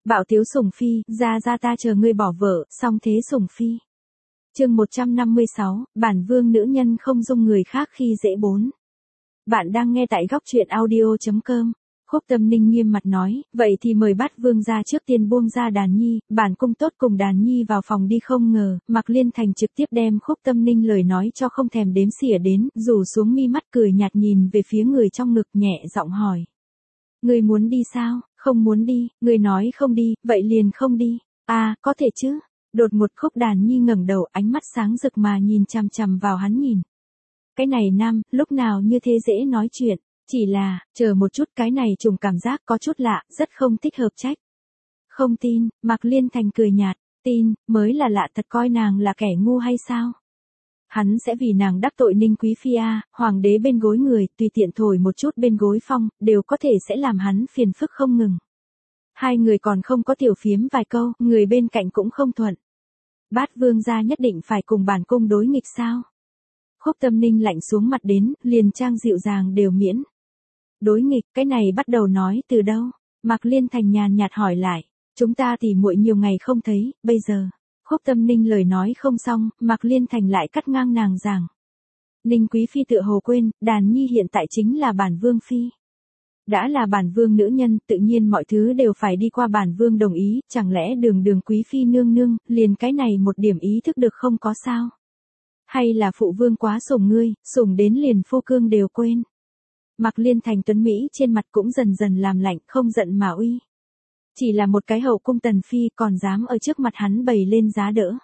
Bạo Tiếu Sủng Phi, ra ta chờ ngươi bỏ vợ, xong thế Sủng Phi. Chương 156, bản vương nữ nhân không dung người khác khi dễ bốn. Bạn đang nghe tại góc truyện audio.com. Khúc Tâm Ninh nghiêm mặt nói, vậy thì mời Bát Vương ra trước tiên buông ra Đàn Nhi, bản cung tốt cùng Đàn Nhi vào phòng đi. Không ngờ, Mạc Liên Thành trực tiếp đem Khúc Tâm Ninh lời nói cho không thèm đếm xỉa đến, rủ xuống mi mắt cười nhạt nhìn về phía người trong ngực nhẹ giọng hỏi. Ngươi muốn đi sao? Không muốn đi, ngươi nói không đi, vậy liền không đi. À, có thể chứ. Đột ngột Khúc Đàn Nhi ngẩng đầu, ánh mắt sáng rực mà nhìn chằm chằm vào hắn nhìn. Cái này nam, lúc nào như thế dễ nói chuyện. Chỉ là, chờ một chút, cái này trùng cảm giác có chút lạ, rất không thích hợp trách. Không tin, Mạc Liên Thành cười nhạt, tin, mới là lạ thật, coi nàng là kẻ ngu hay sao? Hắn sẽ vì nàng đắc tội Ninh Quý Phi à, hoàng đế bên gối người, tùy tiện thổi một chút bên gối phong, đều có thể sẽ làm hắn phiền phức không ngừng. Hai người còn không có tiểu phiếm vài câu, người bên cạnh cũng không thuận. Bát Vương gia nhất định phải cùng bản cung đối nghịch sao? Khúc Tâm Ninh lạnh xuống mặt đến, liền trang dịu dàng đều miễn. Đối nghịch, cái này bắt đầu nói từ đâu? Mạc Liên Thành nhàn nhạt hỏi lại. Chúng ta tỉ muội nhiều ngày không thấy, bây giờ. Khúc Tâm Ninh lời nói không xong, Mạc Liên Thành lại cắt ngang nàng giảng. Ninh Quý Phi tựa hồ quên, Đàn Nhi hiện tại chính là bản vương phi. Đã là bản vương nữ nhân, tự nhiên mọi thứ đều phải đi qua bản vương đồng ý, chẳng lẽ đường Quý Phi nương nương, liền cái này một điểm ý thức được không có sao? Hay là phụ vương quá sủng ngươi, sủng đến liền phô cương đều quên? Mạc Liên Thành tuấn Mỹ trên mặt cũng dần dần làm lạnh, không giận mà uy. Chỉ là một cái hậu cung tần phi còn dám ở trước mặt hắn bày lên giá đỡ.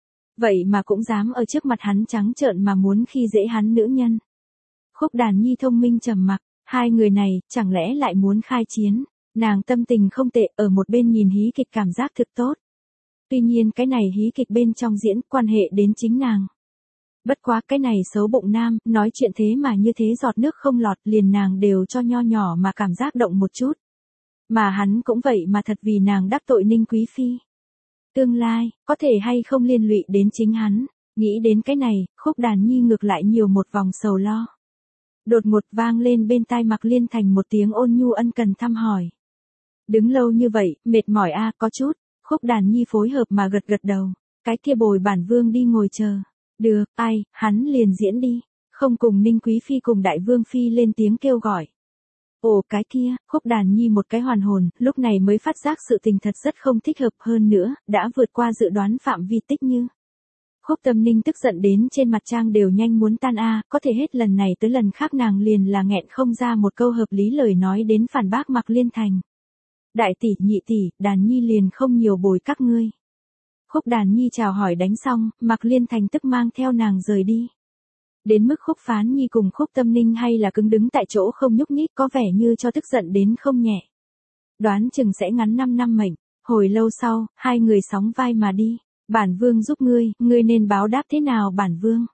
Vậy mà cũng dám ở trước mặt hắn trắng trợn mà muốn khi dễ hắn nữ nhân. Khúc Đàn Nhi thông minh trầm mặc, hai người này chẳng lẽ lại muốn khai chiến. Nàng tâm tình không tệ, ở một bên nhìn hí kịch cảm giác thực tốt. Tuy nhiên cái này hí kịch bên trong diễn quan hệ đến chính nàng. Bất quá cái này xấu bụng nam, nói chuyện thế mà như thế giọt nước không lọt, liền nàng đều cho nho nhỏ mà cảm giác động một chút. Mà hắn cũng vậy mà thật vì nàng đắc tội Ninh Quý Phi. Tương lai, có thể hay không liên lụy đến chính hắn, nghĩ đến cái này, Khúc Đàn Nhi ngược lại nhiều một vòng sầu lo. Đột ngột vang lên bên tai Mạc Liên Thành một tiếng ôn nhu ân cần thăm hỏi. Đứng lâu như vậy, mệt mỏi a, có chút. Khúc Đàn Nhi phối hợp mà gật gật đầu. Cái kia bồi bản vương đi ngồi chờ. Được, ai, hắn liền diễn đi. Không cùng Ninh Quý Phi cùng Đại Vương Phi lên tiếng kêu gọi. Ồ cái kia, Khúc Đàn Nhi một cái hoàn hồn, lúc này mới phát giác sự tình thật rất không thích hợp, hơn nữa, đã vượt qua dự đoán phạm vi tích như. Khúc Tâm Ninh tức giận đến trên mặt trang đều nhanh muốn tan a, có thể hết lần này tới lần khác nàng liền là nghẹn không ra một câu hợp lý lời nói đến phản bác Mạc Liên Thành. Đại tỷ, nhị tỷ, Đàn Nhi liền không nhiều bồi các ngươi. Khúc Đàn Nhi chào hỏi đánh xong, Mạc Liên Thành tức mang theo nàng rời đi. Đến mức Khúc Phán Nhi cùng Khúc Tâm Ninh hay là cứng đứng tại chỗ không nhúc nhích, có vẻ như cho tức giận đến không nhẹ. Đoán chừng sẽ ngắn 5 năm mệnh. Hồi lâu sau, hai người sóng vai mà đi. Bản vương giúp ngươi nên báo đáp thế nào bản vương?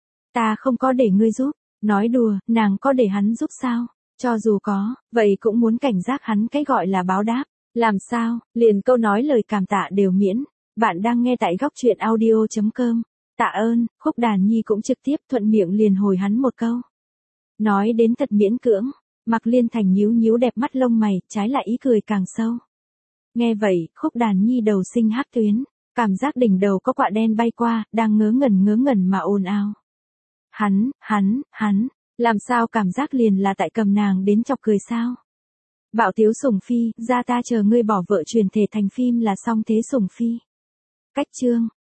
Ta không có để ngươi giúp. Nói đùa, nàng có để hắn giúp sao? Cho dù có, vậy cũng muốn cảnh giác hắn cái gọi là báo đáp. Làm sao, liền câu nói lời cảm tạ đều miễn. Bạn đang nghe tại góc truyện audio.com. Tạ ơn, Khúc Đàn Nhi cũng trực tiếp thuận miệng liền hồi hắn một câu. Nói đến thật miễn cưỡng, Mạc Liên Thành nhíu nhíu đẹp mắt lông mày, trái lại ý cười càng sâu. Nghe vậy, Khúc Đàn Nhi đầu sinh hắc tuyến, cảm giác đỉnh đầu có quạ đen bay qua, đang ngớ ngẩn mà ồn ào. Hắn, làm sao cảm giác liền là tại cầm nàng đến chọc cười sao? Bạo Tiếu Sủng Phi, ra ta chờ ngươi bỏ vợ truyền thể thành phim là xong thế Sủng Phi. Cách chương.